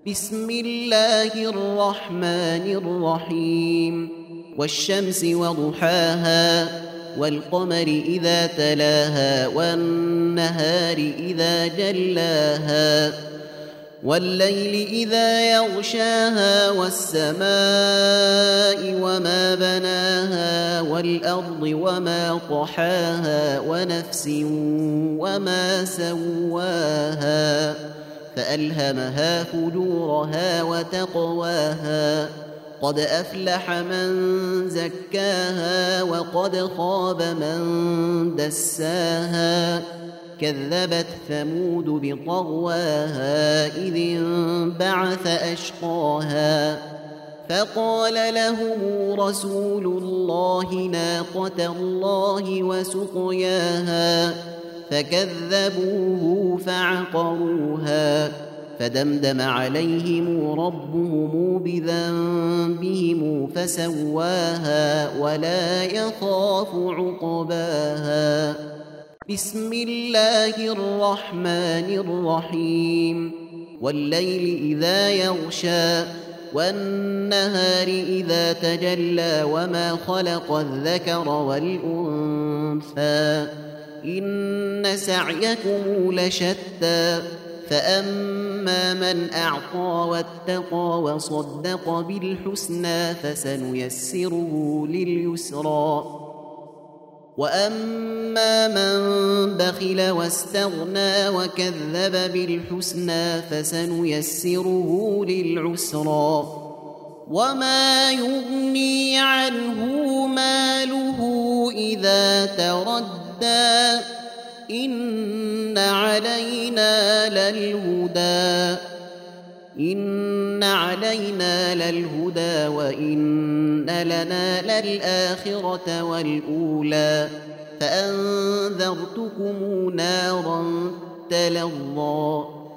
بسم الله الرحمن الرحيم. والشمس وضحاها والقمر إذا تلاها والنهار إذا جلاها والليل إذا يغشاها والسماء وما بناها والأرض وما طحاها ونفس وما سواها فألهمها فجورها وتقواها قد أفلح من زكاها وقد خاب من دساها كذبت ثمود بطغواها إذ انبعث أشقاها فقال لهم رسول الله ناقة الله وسقياها فكذبوه فعقروها فدمدم عليهم ربهم بذنبهم فسواها ولا يخاف عقباها. بسم الله الرحمن الرحيم. والليل إذا يغشى والنهار إذا تجلى وما خلق الذكر والأنثى إن سعيكم لشتى فأما من أعطى واتقى وصدق بالحسنى فسنيسره لليسرى وأما من بخل واستغنى وكذب بالحسنى فسنيسره للعسرى وما يغني عنه ماله إذا تردى إن علينا للهدى وإن لنا للآخرة والأولى فأنذرتكم نارا تلظى